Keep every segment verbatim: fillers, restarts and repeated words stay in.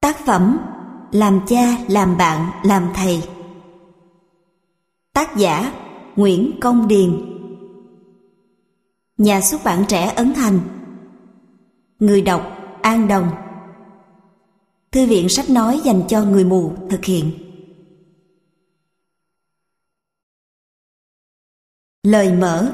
Tác phẩm Làm cha, làm bạn, làm thầy. Tác giả Nguyễn Công Điền. Nhà xuất bản Trẻ Ấn Thành. Người đọc An Đồng. Thư viện sách nói dành cho người mù thực hiện. Lời mở.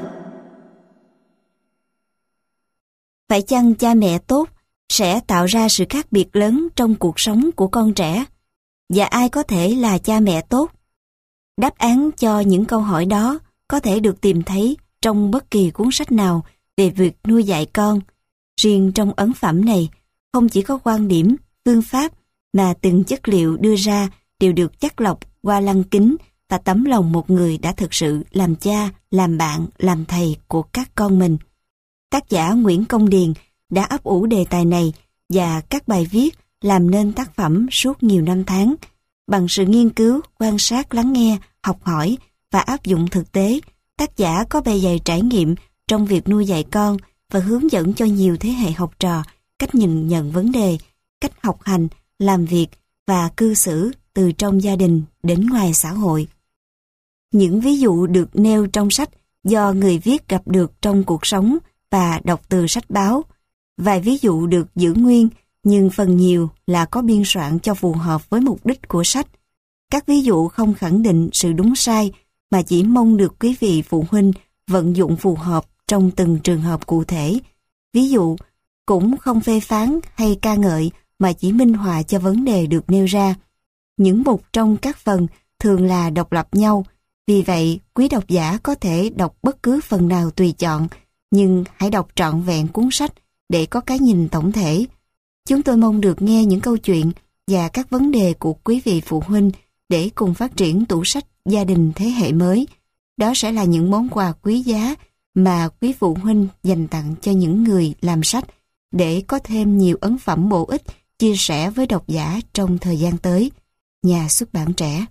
Phải chăng cha mẹ tốt sẽ tạo ra sự khác biệt lớn trong cuộc sống của con trẻ? Và ai có thể là cha mẹ tốt? Đáp án cho những câu hỏi đó có thể được tìm thấy trong bất kỳ cuốn sách nào về việc nuôi dạy con. Riêng trong ấn phẩm này, không chỉ có quan điểm, phương pháp mà từng chất liệu đưa ra đều được chắt lọc qua lăng kính và tấm lòng một người đã thực sự làm cha, làm bạn, làm thầy của các con mình. Tác giả Nguyễn Công Điền đã ấp ủ đề tài này và các bài viết làm nên tác phẩm suốt nhiều năm tháng. Bằng sự nghiên cứu, quan sát, lắng nghe, học hỏi và áp dụng thực tế, tác giả có bề dày trải nghiệm trong việc nuôi dạy con và hướng dẫn cho nhiều thế hệ học trò cách nhìn nhận vấn đề, cách học hành, làm việc và cư xử từ trong gia đình đến ngoài xã hội. Những ví dụ được nêu trong sách do người viết gặp được trong cuộc sống và đọc từ sách báo. Vài ví dụ được giữ nguyên, nhưng phần nhiều là có biên soạn cho phù hợp với mục đích của sách. Các ví dụ không khẳng định sự đúng sai, mà chỉ mong được quý vị phụ huynh vận dụng phù hợp trong từng trường hợp cụ thể. Ví dụ cũng không phê phán hay ca ngợi, mà chỉ minh họa cho vấn đề được nêu ra. Những mục trong các phần thường là độc lập nhau, vì vậy quý độc giả có thể đọc bất cứ phần nào tùy chọn, nhưng hãy đọc trọn vẹn cuốn sách để có cái nhìn tổng thể. Chúng tôi mong được nghe những câu chuyện và các vấn đề của quý vị phụ huynh để cùng phát triển tủ sách gia đình thế hệ mới. Đó sẽ là những món quà quý giá mà quý phụ huynh dành tặng cho những người làm sách để có thêm nhiều ấn phẩm bổ ích chia sẻ với độc giả trong thời gian tới. Nhà xuất bản Trẻ.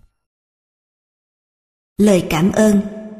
Lời cảm ơn.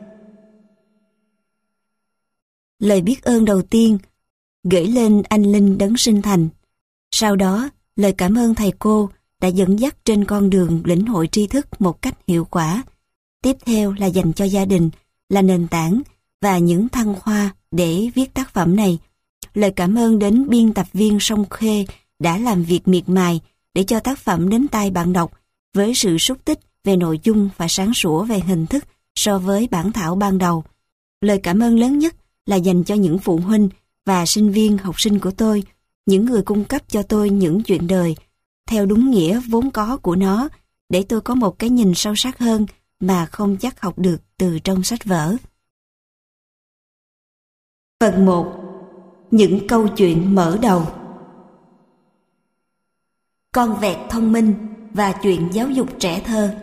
Lời biết ơn đầu tiên gửi lên anh Linh Đấng Sinh Thành. Sau đó, lời cảm ơn thầy cô đã dẫn dắt trên con đường lĩnh hội tri thức một cách hiệu quả. Tiếp theo là dành cho gia đình, là nền tảng và những thăng hoa để viết tác phẩm này. Lời cảm ơn đến biên tập viên Song Khê đã làm việc miệt mài để cho tác phẩm đến tai bạn đọc với sự xúc tích về nội dung và sáng sủa về hình thức so với bản thảo ban đầu. Lời cảm ơn lớn nhất là dành cho những phụ huynh và sinh viên học sinh của tôi, những người cung cấp cho tôi những chuyện đời theo đúng nghĩa vốn có của nó, để tôi có một cái nhìn sâu sắc hơn mà không chắc học được từ trong sách vở. Phần một. Những câu chuyện mở đầu. Con vẹt thông minh và chuyện giáo dục trẻ thơ.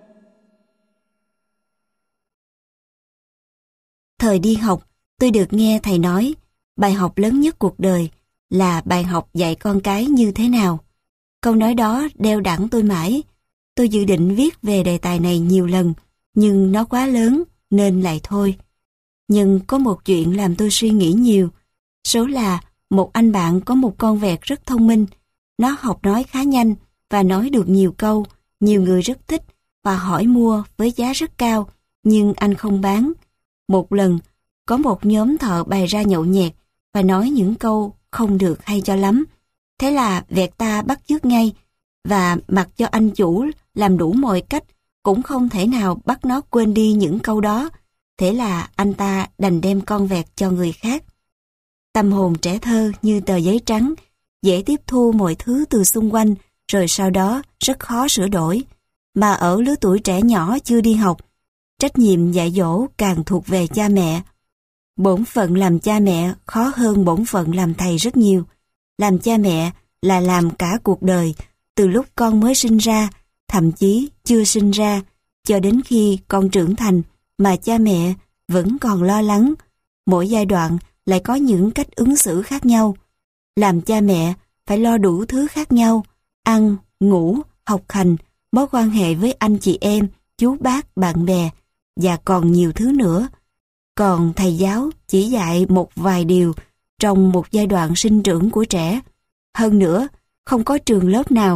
Thời đi học, tôi được nghe thầy nói, bài học lớn nhất cuộc đời là bài học dạy con cái như thế nào. Câu nói đó đeo đẳng tôi mãi. Tôi dự định viết về đề tài này nhiều lần, nhưng nó quá lớn nên lại thôi. Nhưng có một chuyện làm tôi suy nghĩ nhiều. Số là một anh bạn có một con vẹt rất thông minh. Nó học nói khá nhanh và nói được nhiều câu. Nhiều người rất thích và hỏi mua với giá rất cao, nhưng anh không bán. Một lần, có một nhóm thợ bày ra nhậu nhẹt và nói những câu không được hay cho lắm. Thế là vẹt ta bắt chước ngay, và mặc cho anh chủ làm đủ mọi cách cũng không thể nào bắt nó quên đi những câu đó. Thế là anh ta đành đem con vẹt cho người khác. Tâm hồn trẻ thơ như tờ giấy trắng, dễ tiếp thu mọi thứ từ xung quanh, rồi sau đó rất khó sửa đổi. Mà ở lứa tuổi trẻ nhỏ chưa đi học, trách nhiệm dạy dỗ càng thuộc về cha mẹ. Bổn phận làm cha mẹ khó hơn bổn phận làm thầy rất nhiều. Làm cha mẹ là làm cả cuộc đời, từ lúc con mới sinh ra, thậm chí chưa sinh ra, cho đến khi con trưởng thành mà cha mẹ vẫn còn lo lắng. Mỗi giai đoạn lại có những cách ứng xử khác nhau. Làm cha mẹ phải lo đủ thứ khác nhau, ăn, ngủ, học hành, mối quan hệ với anh chị em, chú bác, bạn bè, và còn nhiều thứ nữa. Còn thầy giáo chỉ dạy một vài điều trong một giai đoạn sinh trưởng của trẻ. Hơn nữa, không có trường lớp nào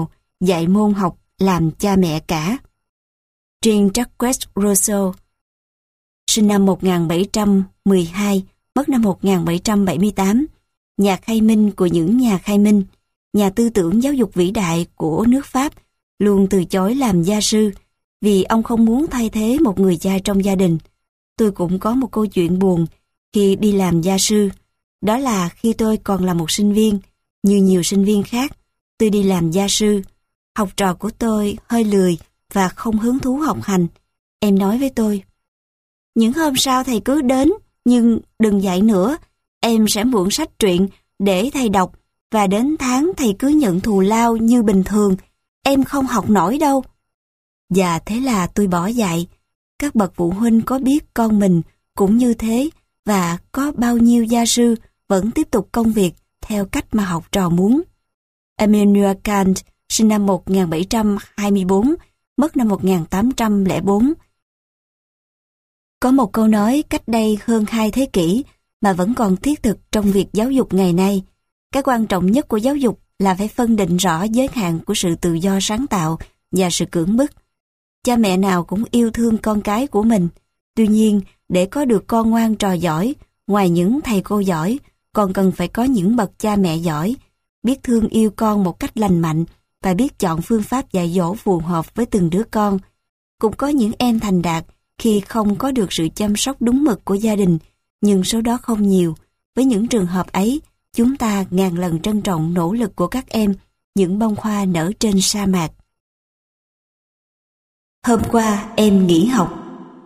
dạy môn học làm cha mẹ cả. Jean-Jacques Rousseau, sinh năm một nghìn bảy trăm mười hai, mất năm một nghìn bảy trăm bảy mươi tám, nhà khai minh của những nhà khai minh, nhà tư tưởng giáo dục vĩ đại của nước Pháp, luôn từ chối làm gia sư vì ông không muốn thay thế một người cha trong gia đình. Tôi cũng có một câu chuyện buồn khi đi làm gia sư. Đó là khi tôi còn là một sinh viên, như nhiều sinh viên khác, tôi đi làm gia sư. Học trò của tôi hơi lười và không hứng thú học hành. Em nói với tôi, những hôm sau thầy cứ đến, nhưng đừng dạy nữa, em sẽ mượn sách truyện để thầy đọc, và đến tháng thầy cứ nhận thù lao như bình thường, em không học nổi đâu. Và thế là tôi bỏ dạy. Các bậc phụ huynh có biết con mình cũng như thế, và có bao nhiêu gia sư vẫn tiếp tục công việc theo cách mà học trò muốn. Immanuel Kant, sinh năm một nghìn bảy trăm hai mươi tư, mất năm một nghìn tám trăm lẻ bốn. Có một câu nói cách đây hơn hai thế kỷ mà vẫn còn thiết thực trong việc giáo dục ngày nay. Cái quan trọng nhất của giáo dục là phải phân định rõ giới hạn của sự tự do sáng tạo và sự cưỡng bức. Cha mẹ nào cũng yêu thương con cái của mình. Tuy nhiên, để có được con ngoan trò giỏi, ngoài những thầy cô giỏi, còn cần phải có những bậc cha mẹ giỏi, biết thương yêu con một cách lành mạnh và biết chọn phương pháp dạy dỗ phù hợp với từng đứa con. Cũng có những em thành đạt khi không có được sự chăm sóc đúng mực của gia đình, nhưng số đó không nhiều. Với những trường hợp ấy, chúng ta ngàn lần trân trọng nỗ lực của các em, những bông hoa nở trên sa mạc. Hôm qua em nghỉ học.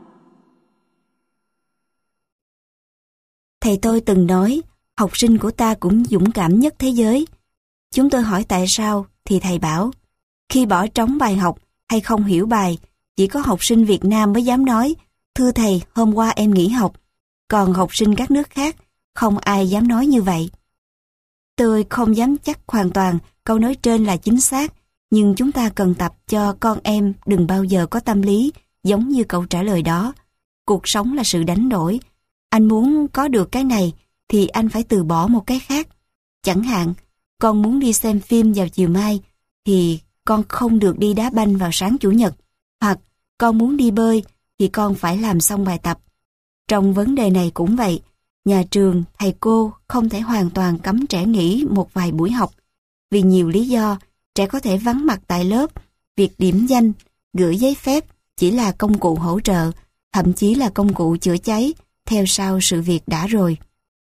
Thầy tôi từng nói, học sinh của ta cũng dũng cảm nhất thế giới. Chúng tôi hỏi tại sao, thì thầy bảo, khi bỏ trống bài học hay không hiểu bài, chỉ có học sinh Việt Nam mới dám nói, thưa thầy, hôm qua em nghỉ học. Còn học sinh các nước khác, không ai dám nói như vậy. Tôi không dám chắc hoàn toàn câu nói trên là chính xác, nhưng chúng ta cần tập cho con em đừng bao giờ có tâm lý giống như câu trả lời đó. Cuộc sống là sự đánh đổi. Anh muốn có được cái này thì anh phải từ bỏ một cái khác. Chẳng hạn, con muốn đi xem phim vào chiều mai thì con không được đi đá banh vào sáng chủ nhật. Hoặc con muốn đi bơi thì con phải làm xong bài tập. Trong vấn đề này cũng vậy. Nhà trường, thầy cô không thể hoàn toàn cấm trẻ nghỉ một vài buổi học. Vì nhiều lý do, trẻ có thể vắng mặt tại lớp, việc điểm danh, gửi giấy phép chỉ là công cụ hỗ trợ, thậm chí là công cụ chữa cháy, theo sau sự việc đã rồi.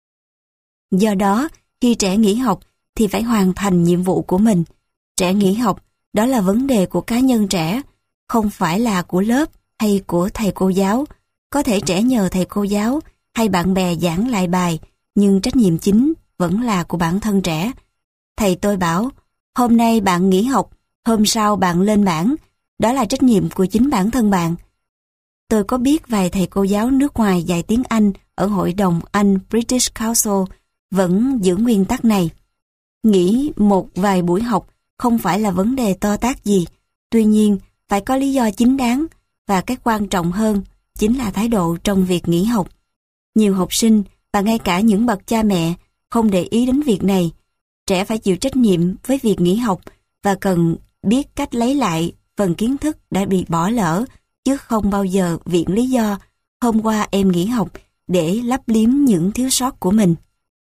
Do đó, khi trẻ nghỉ học thì phải hoàn thành nhiệm vụ của mình. Trẻ nghỉ học, đó là vấn đề của cá nhân trẻ, không phải là của lớp hay của thầy cô giáo. Có thể trẻ nhờ thầy cô giáo hay bạn bè giảng lại bài, nhưng trách nhiệm chính vẫn là của bản thân trẻ. Thầy tôi bảo, hôm nay bạn nghỉ học, hôm sau bạn lên bảng, đó là trách nhiệm của chính bản thân bạn. Tôi có biết vài thầy cô giáo nước ngoài dạy tiếng Anh ở Hội đồng Anh British Council vẫn giữ nguyên tắc này. Nghỉ một vài buổi học không phải là vấn đề to tát gì, tuy nhiên phải có lý do chính đáng, và cái quan trọng hơn chính là thái độ trong việc nghỉ học. Nhiều học sinh và ngay cả những bậc cha mẹ không để ý đến việc này. Trẻ phải chịu trách nhiệm với việc nghỉ học và cần biết cách lấy lại phần kiến thức đã bị bỏ lỡ, chứ không bao giờ viện lý do hôm qua em nghỉ học để lấp liếm những thiếu sót của mình.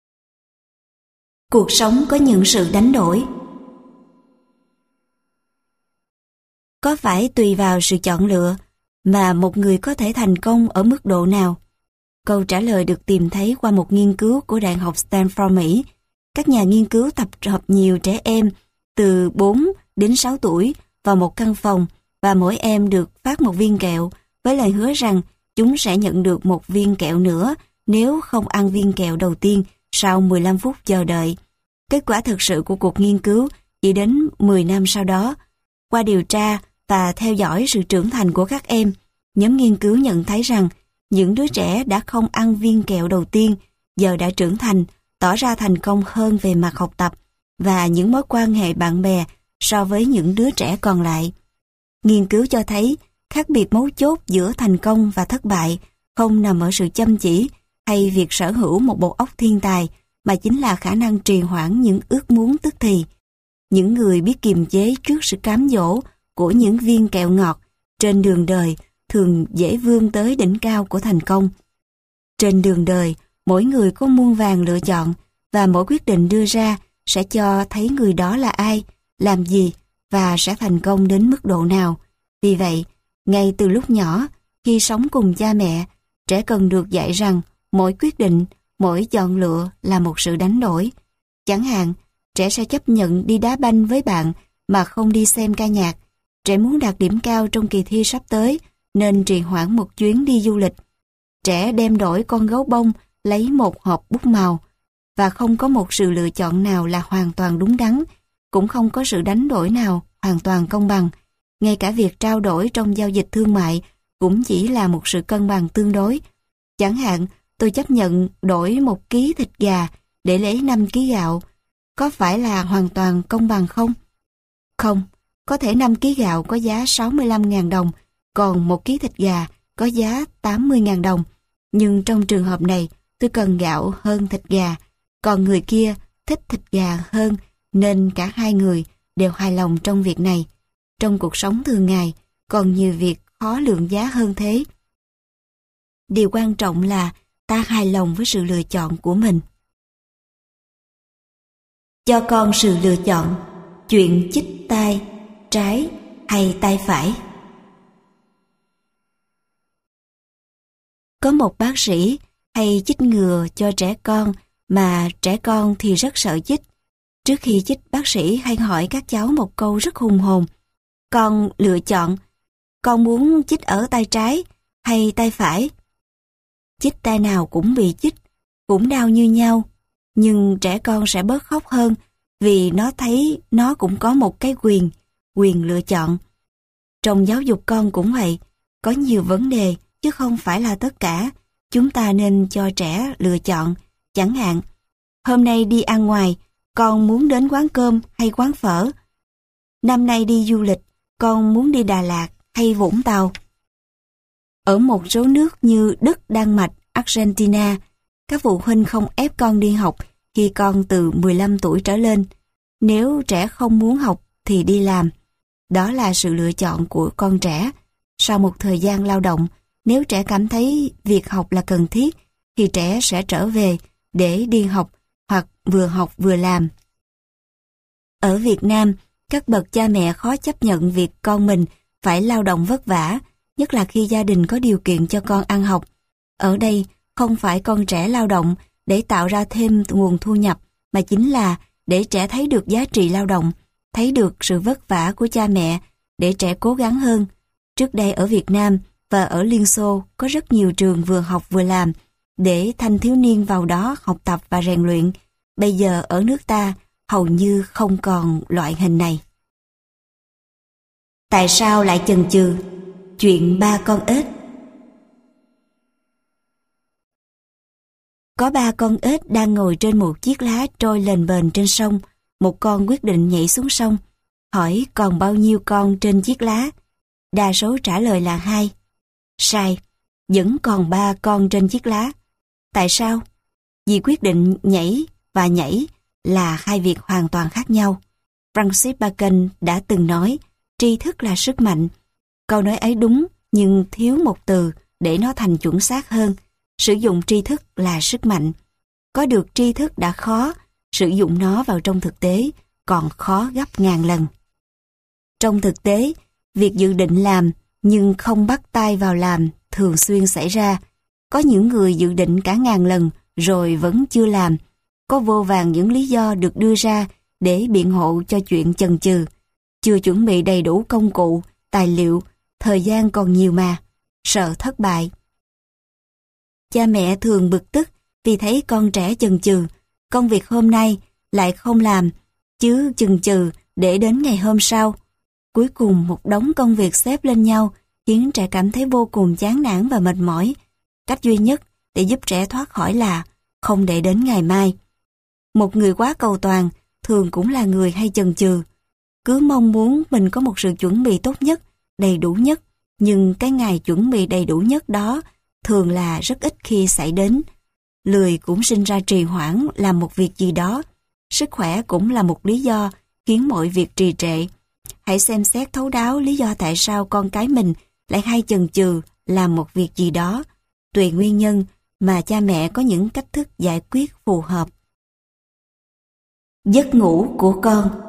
Cuộc sống có những sự đánh đổi. Có phải tùy vào sự chọn lựa mà một người có thể thành công ở mức độ nào? Câu trả lời được tìm thấy qua một nghiên cứu của Đại học Stanford, Mỹ. Các nhà nghiên cứu tập hợp nhiều trẻ em từ bốn đến sáu tuổi vào một căn phòng và mỗi em được phát một viên kẹo với lời hứa rằng chúng sẽ nhận được một viên kẹo nữa nếu không ăn viên kẹo đầu tiên sau mười lăm phút chờ đợi. Kết quả thực sự của cuộc nghiên cứu chỉ đến mười năm sau đó. Qua điều tra và theo dõi sự trưởng thành của các em, nhóm nghiên cứu nhận thấy rằng những đứa trẻ đã không ăn viên kẹo đầu tiên giờ đã trưởng thành, tỏ ra thành công hơn về mặt học tập và những mối quan hệ bạn bè so với những đứa trẻ còn lại. Nghiên cứu cho thấy khác biệt mấu chốt giữa thành công và thất bại không nằm ở sự chăm chỉ hay việc sở hữu một bộ óc thiên tài, mà chính là khả năng trì hoãn những ước muốn tức thì. Những người biết kiềm chế trước sự cám dỗ của những viên kẹo ngọt trên đường đời thường dễ vươn tới đỉnh cao của thành công. Trên đường đời, mỗi người có muôn vàn lựa chọn và mỗi quyết định đưa ra sẽ cho thấy người đó là ai, làm gì và sẽ thành công đến mức độ nào. Vì vậy, ngay từ lúc nhỏ, khi sống cùng cha mẹ, trẻ cần được dạy rằng mỗi quyết định, mỗi chọn lựa là một sự đánh đổi. Chẳng hạn, trẻ sẽ chấp nhận đi đá banh với bạn mà không đi xem ca nhạc. Trẻ muốn đạt điểm cao trong kỳ thi sắp tới nên trì hoãn một chuyến đi du lịch. Trẻ đem đổi con gấu bông lấy một hộp bút màu, và không có một sự lựa chọn nào là hoàn toàn đúng đắn, cũng không có sự đánh đổi nào hoàn toàn công bằng. Ngay cả việc trao đổi trong giao dịch thương mại cũng chỉ là một sự cân bằng tương đối. Chẳng hạn, tôi chấp nhận đổi một ký thịt gà để lấy năm ký gạo. Có phải là hoàn toàn công bằng không? Không, có thể năm ký gạo có giá sáu mươi lăm nghìn đồng, còn một ký thịt gà có giá tám mươi nghìn đồng. Nhưng trong trường hợp này, tôi cần gạo hơn thịt gà, còn người kia thích thịt gà hơn, nên cả hai người đều hài lòng trong việc này. Trong cuộc sống thường ngày, còn nhiều việc khó lượng giá hơn thế. Điều quan trọng là ta hài lòng với sự lựa chọn của mình. Cho con sự lựa chọn, chuyện chích tay trái hay tay phải. Có một bác sĩ hay chích ngừa cho trẻ con mà trẻ con thì rất sợ chích. Trước khi chích, bác sĩ hay hỏi các cháu một câu rất hùng hồn. Con lựa chọn, con muốn chích ở tay trái hay tay phải? Chích tay nào cũng bị chích, cũng đau như nhau, nhưng trẻ con sẽ bớt khóc hơn vì nó thấy nó cũng có một cái quyền, quyền lựa chọn. Trong giáo dục con cũng vậy, có nhiều vấn đề chứ không phải là tất cả. Chúng ta nên cho trẻ lựa chọn. Chẳng hạn, hôm nay đi ăn ngoài, con muốn đến quán cơm hay quán phở? Năm nay đi du lịch, con muốn đi Đà Lạt hay Vũng Tàu? Ở một số nước như Đức, Đan Mạch, Argentina, các phụ huynh không ép con đi học khi con từ mười lăm tuổi trở lên. Nếu trẻ không muốn học thì đi làm. Đó là sự lựa chọn của con trẻ. Sau một thời gian lao động, nếu trẻ cảm thấy việc học là cần thiết, thì trẻ sẽ trở về để đi học hoặc vừa học vừa làm. Ở Việt Nam, các bậc cha mẹ khó chấp nhận việc con mình phải lao động vất vả, nhất là khi gia đình có điều kiện cho con ăn học. Ở đây, không phải con trẻ lao động để tạo ra thêm nguồn thu nhập, mà chính là để trẻ thấy được giá trị lao động, thấy được sự vất vả của cha mẹ, để trẻ cố gắng hơn. Trước đây ở Việt Nam và ở Liên Xô có rất nhiều trường vừa học vừa làm, để thanh thiếu niên vào đó học tập và rèn luyện. Bây giờ ở nước ta hầu như không còn loại hình này. Tại sao lại chần chừ? Chuyện ba con ếch. Có ba con ếch đang ngồi trên một chiếc lá trôi lềnh bềnh trên sông. Một con quyết định nhảy xuống sông, hỏi còn bao nhiêu con trên chiếc lá. Đa số trả lời là hai. Sai, vẫn còn ba con trên chiếc lá. Tại sao? Vì quyết định nhảy và nhảy là hai việc hoàn toàn khác nhau. Francis Bacon đã từng nói, tri thức là sức mạnh. Câu nói ấy đúng, nhưng thiếu một từ để nó thành chuẩn xác hơn. Sử dụng tri thức là sức mạnh. Có được tri thức đã khó, sử dụng nó vào trong thực tế còn khó gấp ngàn lần. Trong thực tế, việc dự định làm nhưng không bắt tay vào làm thường xuyên xảy ra. Có những người dự định cả ngàn lần rồi vẫn chưa làm. Có vô vàn những lý do được đưa ra để biện hộ cho chuyện chần chừ. Chưa chuẩn bị đầy đủ công cụ, tài liệu, thời gian còn nhiều mà, sợ thất bại. Cha mẹ thường bực tức vì thấy con trẻ chần chừ, công việc hôm nay lại không làm, chứ chần chừ để đến ngày hôm sau. Cuối cùng một đống công việc xếp lên nhau khiến trẻ cảm thấy vô cùng chán nản và mệt mỏi. Cách duy nhất để giúp trẻ thoát khỏi là không để đến ngày mai. Một người quá cầu toàn thường cũng là người hay chần chừ. Cứ mong muốn mình có một sự chuẩn bị tốt nhất, đầy đủ nhất, nhưng cái ngày chuẩn bị đầy đủ nhất đó thường là rất ít khi xảy đến. Lười cũng sinh ra trì hoãn làm một việc gì đó. Sức khỏe cũng là một lý do khiến mọi việc trì trệ. Hãy xem xét thấu đáo lý do tại sao con cái mình lại hay chần chừ làm một việc gì đó. Tùy nguyên nhân mà cha mẹ có những cách thức giải quyết phù hợp. Giấc ngủ của con.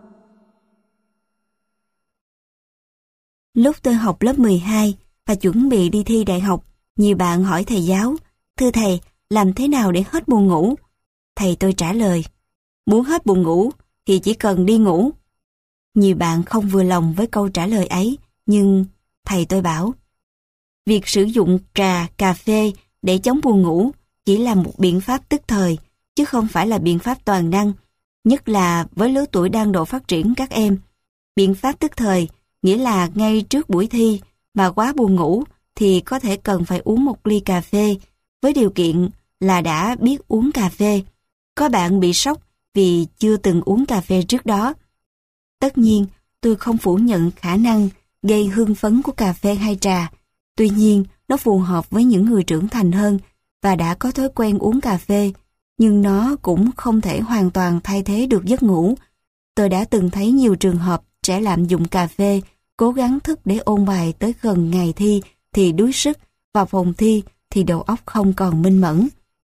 Lúc tôi học lớp mười hai và chuẩn bị đi thi đại học, nhiều bạn hỏi thầy giáo, thưa thầy, làm thế nào để hết buồn ngủ? Thầy tôi trả lời, muốn hết buồn ngủ thì chỉ cần đi ngủ. Nhiều bạn không vừa lòng với câu trả lời ấy, nhưng thầy tôi bảo, việc sử dụng trà, cà phê để chống buồn ngủ chỉ là một biện pháp tức thời, chứ không phải là biện pháp toàn năng, nhất là với lứa tuổi đang độ phát triển các em. Biện pháp tức thời nghĩa là ngay trước buổi thi mà quá buồn ngủ thì có thể cần phải uống một ly cà phê, với điều kiện là đã biết uống cà phê. Có bạn bị sốc vì chưa từng uống cà phê trước đó. Tất nhiên, tôi không phủ nhận khả năng gây hưng phấn của cà phê hay trà. Tuy nhiên, nó phù hợp với những người trưởng thành hơn và đã có thói quen uống cà phê, nhưng nó cũng không thể hoàn toàn thay thế được giấc ngủ. Tôi đã từng thấy nhiều trường hợp trẻ lạm dụng cà phê, cố gắng thức để ôn bài tới gần ngày thi thì đuối sức, vào phòng thi thì đầu óc không còn minh mẫn.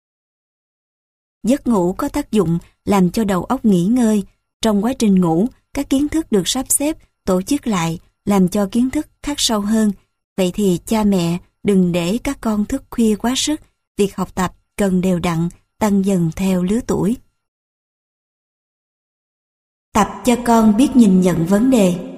Giấc ngủ có tác dụng làm cho đầu óc nghỉ ngơi. Trong quá trình ngủ, các kiến thức được sắp xếp, tổ chức lại, làm cho kiến thức khắc sâu hơn. Vậy thì cha mẹ đừng để các con thức khuya quá sức. Việc học tập cần đều đặn, tăng dần theo lứa tuổi. Tập cho con biết nhìn nhận vấn đề.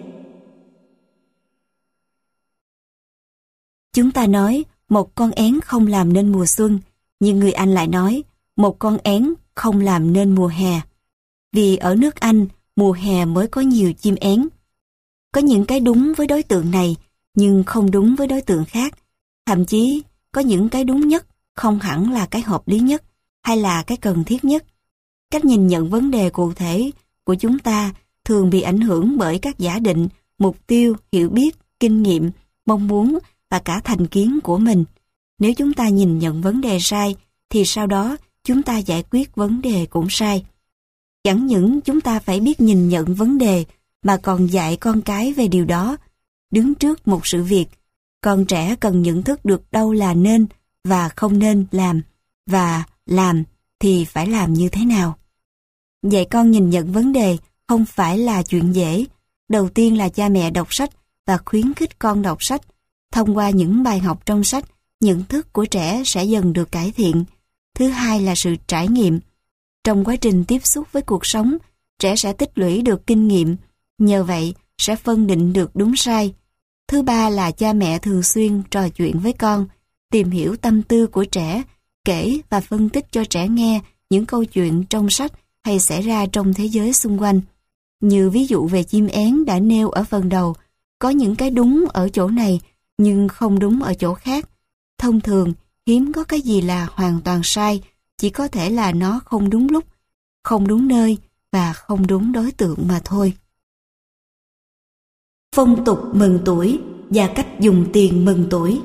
Chúng ta nói một con én không làm nên mùa xuân, nhưng người Anh lại nói một con én không làm nên mùa hè. Vì ở nước Anh, mùa hè mới có nhiều chim én. Có những cái đúng với đối tượng này, nhưng không đúng với đối tượng khác. Thậm chí, có những cái đúng nhất không hẳn là cái hợp lý nhất, hay là cái cần thiết nhất. Cách nhìn nhận vấn đề cụ thể của chúng ta thường bị ảnh hưởng bởi các giả định, mục tiêu, hiểu biết, kinh nghiệm, mong muốn và cả thành kiến của mình. Nếu chúng ta nhìn nhận vấn đề sai, thì sau đó chúng ta giải quyết vấn đề cũng sai. Chẳng những chúng ta phải biết nhìn nhận vấn đề, mà còn dạy con cái về điều đó. Đứng trước một sự việc, con trẻ cần nhận thức được đâu là nên và không nên làm, và làm thì phải làm như thế nào. Dạy con nhìn nhận vấn đề không phải là chuyện dễ. Đầu tiên là cha mẹ đọc sách và khuyến khích con đọc sách. Thông qua những bài học trong sách, nhận thức của trẻ sẽ dần được cải thiện. Thứ hai là sự trải nghiệm. Trong quá trình tiếp xúc với cuộc sống, trẻ sẽ tích lũy được kinh nghiệm, nhờ vậy sẽ phân định được đúng sai. Thứ ba là cha mẹ thường xuyên trò chuyện với con, tìm hiểu tâm tư của trẻ, kể và phân tích cho trẻ nghe những câu chuyện trong sách hay xảy ra trong thế giới xung quanh. Như ví dụ về chim én đã nêu ở phần đầu, có những cái đúng ở chỗ này nhưng không đúng ở chỗ khác. Thông thường, hiếm có cái gì là hoàn toàn sai, chỉ có thể là nó không đúng lúc, không đúng nơi và không đúng đối tượng mà thôi. Phong tục mừng tuổi và cách dùng tiền mừng tuổi.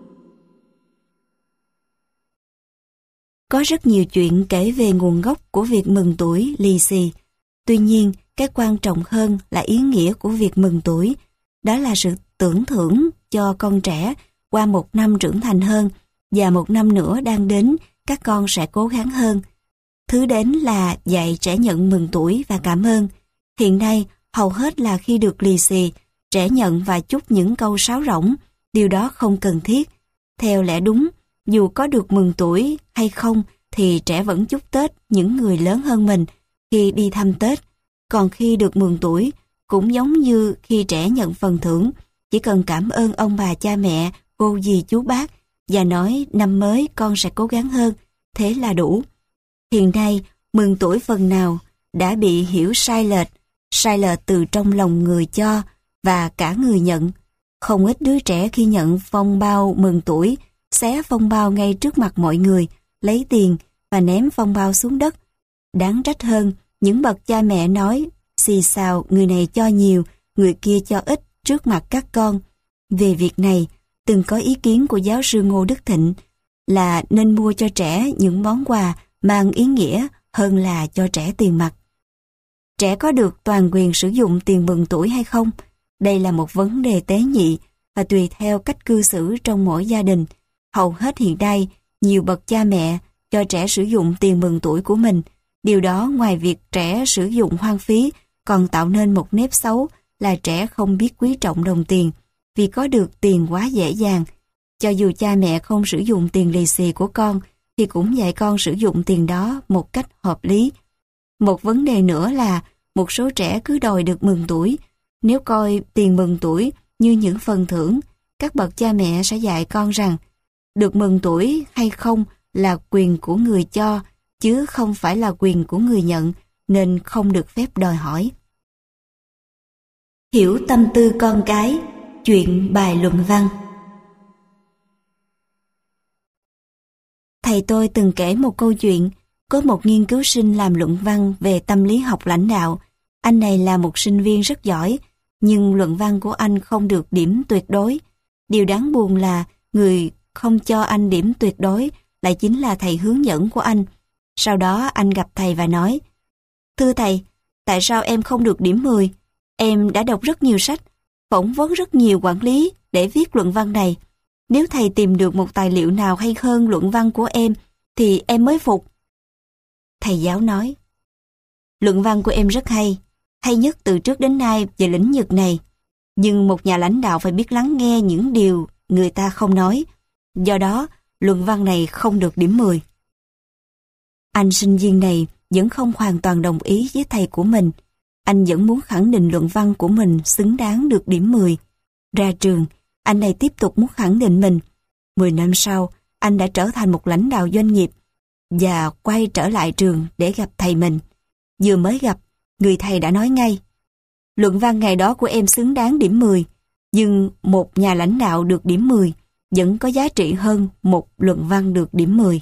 Có rất nhiều chuyện kể về nguồn gốc của việc mừng tuổi lì xì. Tuy nhiên, cái quan trọng hơn là ý nghĩa của việc mừng tuổi. Đó là sự tưởng thưởng cho con trẻ qua một năm trưởng thành hơn, và một năm nữa đang đến, các con sẽ cố gắng hơn. Thứ đến là dạy trẻ nhận mừng tuổi và cảm ơn. Hiện nay, hầu hết là khi được lì xì, trẻ nhận và chúc những câu sáo rỗng. Điều đó không cần thiết. Theo lẽ đúng, dù có được mừng tuổi hay không, thì trẻ vẫn chúc Tết những người lớn hơn mình khi đi thăm Tết. Còn khi được mừng tuổi, cũng giống như khi trẻ nhận phần thưởng, chỉ cần cảm ơn ông bà cha mẹ, cô dì chú bác và nói năm mới con sẽ cố gắng hơn, thế là đủ. Hiện nay, mừng tuổi phần nào đã bị hiểu sai lệch, sai lệch từ trong lòng người cho và cả người nhận. Không ít đứa trẻ khi nhận phong bao mừng tuổi, xé phong bao ngay trước mặt mọi người, lấy tiền và ném phong bao xuống đất. Đáng trách hơn, những bậc cha mẹ nói xì xào người này cho nhiều, người kia cho ít trước mặt các con. Về việc này, từng có ý kiến của giáo sư Ngô Đức Thịnh là nên mua cho trẻ những món quà mang ý nghĩa hơn là cho trẻ tiền mặt. Trẻ có được toàn quyền sử dụng tiền mừng tuổi hay không? Đây là một vấn đề tế nhị và tùy theo cách cư xử trong mỗi gia đình. Hầu hết hiện nay, nhiều bậc cha mẹ cho trẻ sử dụng tiền mừng tuổi của mình. Điều đó ngoài việc trẻ sử dụng hoang phí còn tạo nên một nếp xấu là trẻ không biết quý trọng đồng tiền vì có được tiền quá dễ dàng. Cho dù cha mẹ không sử dụng tiền lì xì của con thì cũng dạy con sử dụng tiền đó một cách hợp lý. Một vấn đề nữa là một số trẻ cứ đòi được mừng tuổi. Nếu coi tiền mừng tuổi như những phần thưởng, các bậc cha mẹ sẽ dạy con rằng được mừng tuổi hay không là quyền của người cho, chứ không phải là quyền của người nhận, nên không được phép đòi hỏi. Hiểu tâm tư con cái, chuyện bài luận văn. Thầy tôi từng kể một câu chuyện, có một nghiên cứu sinh làm luận văn về tâm lý học lãnh đạo. Anh này là một sinh viên rất giỏi, nhưng luận văn của anh không được điểm tuyệt đối. Điều đáng buồn là người không cho anh điểm tuyệt đối lại chính là thầy hướng dẫn của anh. Sau đó anh gặp thầy và nói: "Thưa thầy, tại sao em không được điểm mười? Em đã đọc rất nhiều sách, phỏng vấn rất nhiều quản lý để viết luận văn này. Nếu thầy tìm được một tài liệu nào hay hơn luận văn của em thì em mới phục." Thầy giáo nói: "Luận văn của em rất hay, hay nhất từ trước đến nay về lĩnh vực này. Nhưng một nhà lãnh đạo phải biết lắng nghe những điều người ta không nói. Do đó, luận văn này không được điểm mười." Anh sinh viên này vẫn không hoàn toàn đồng ý với thầy của mình. Anh vẫn muốn khẳng định luận văn của mình xứng đáng được điểm mười. Ra trường, anh này tiếp tục muốn khẳng định mình. Mười năm sau, anh đã trở thành một lãnh đạo doanh nghiệp và quay trở lại trường để gặp thầy mình. Vừa mới gặp, người thầy đã nói ngay: "Luận văn ngày đó của em xứng đáng điểm mười, nhưng một nhà lãnh đạo được điểm mười vẫn có giá trị hơn một luận văn được điểm mười."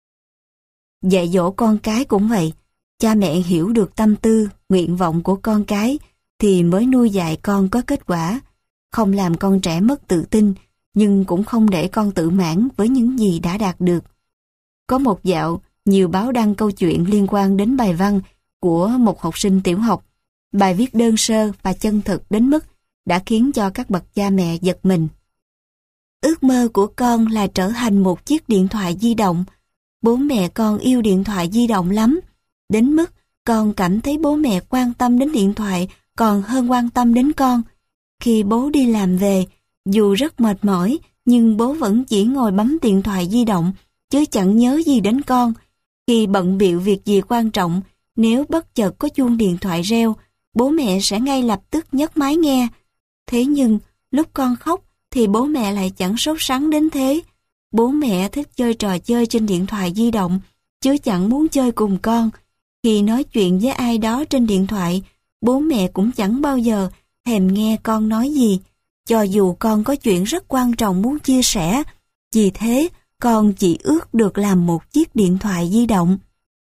Dạy dỗ con cái cũng vậy. Cha mẹ hiểu được tâm tư, nguyện vọng của con cái thì mới nuôi dạy con có kết quả. Không làm con trẻ mất tự tin, nhưng cũng không để con tự mãn với những gì đã đạt được. Có một dạo, nhiều báo đăng câu chuyện liên quan đến bài văn của một học sinh tiểu học. Bài viết đơn sơ và chân thực đến mức đã khiến cho các bậc cha mẹ giật mình. Ước mơ của con là trở thành một chiếc điện thoại di động. Bố mẹ con yêu điện thoại di động lắm, đến mức con cảm thấy bố mẹ quan tâm đến điện thoại còn hơn quan tâm đến con. Khi bố đi làm về, dù rất mệt mỏi, nhưng bố vẫn chỉ ngồi bấm điện thoại di động, chứ chẳng nhớ gì đến con. Khi bận bịu việc gì quan trọng, nếu bất chợt có chuông điện thoại reo, bố mẹ sẽ ngay lập tức nhấc máy nghe. Thế nhưng, lúc con khóc, thì bố mẹ lại chẳng sốt sắng đến thế. Bố mẹ thích chơi trò chơi trên điện thoại di động, chứ chẳng muốn chơi cùng con. Khi nói chuyện với ai đó trên điện thoại, bố mẹ cũng chẳng bao giờ thèm nghe con nói gì, cho dù con có chuyện rất quan trọng muốn chia sẻ. Vì thế, con chỉ ước được làm một chiếc điện thoại di động.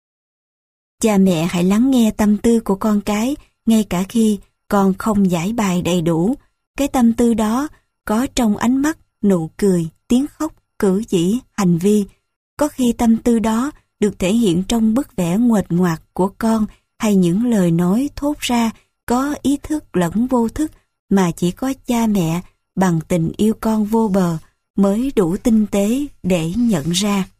Cha mẹ hãy lắng nghe tâm tư của con cái, ngay cả khi con không giải bài đầy đủ. Cái tâm tư đó có trong ánh mắt, nụ cười, tiếng khóc, cử chỉ, hành vi. Có khi tâm tư đó được thể hiện trong bức vẽ nguệch ngoạc của con hay những lời nói thốt ra có ý thức lẫn vô thức mà chỉ có cha mẹ bằng tình yêu con vô bờ mới đủ tinh tế để nhận ra.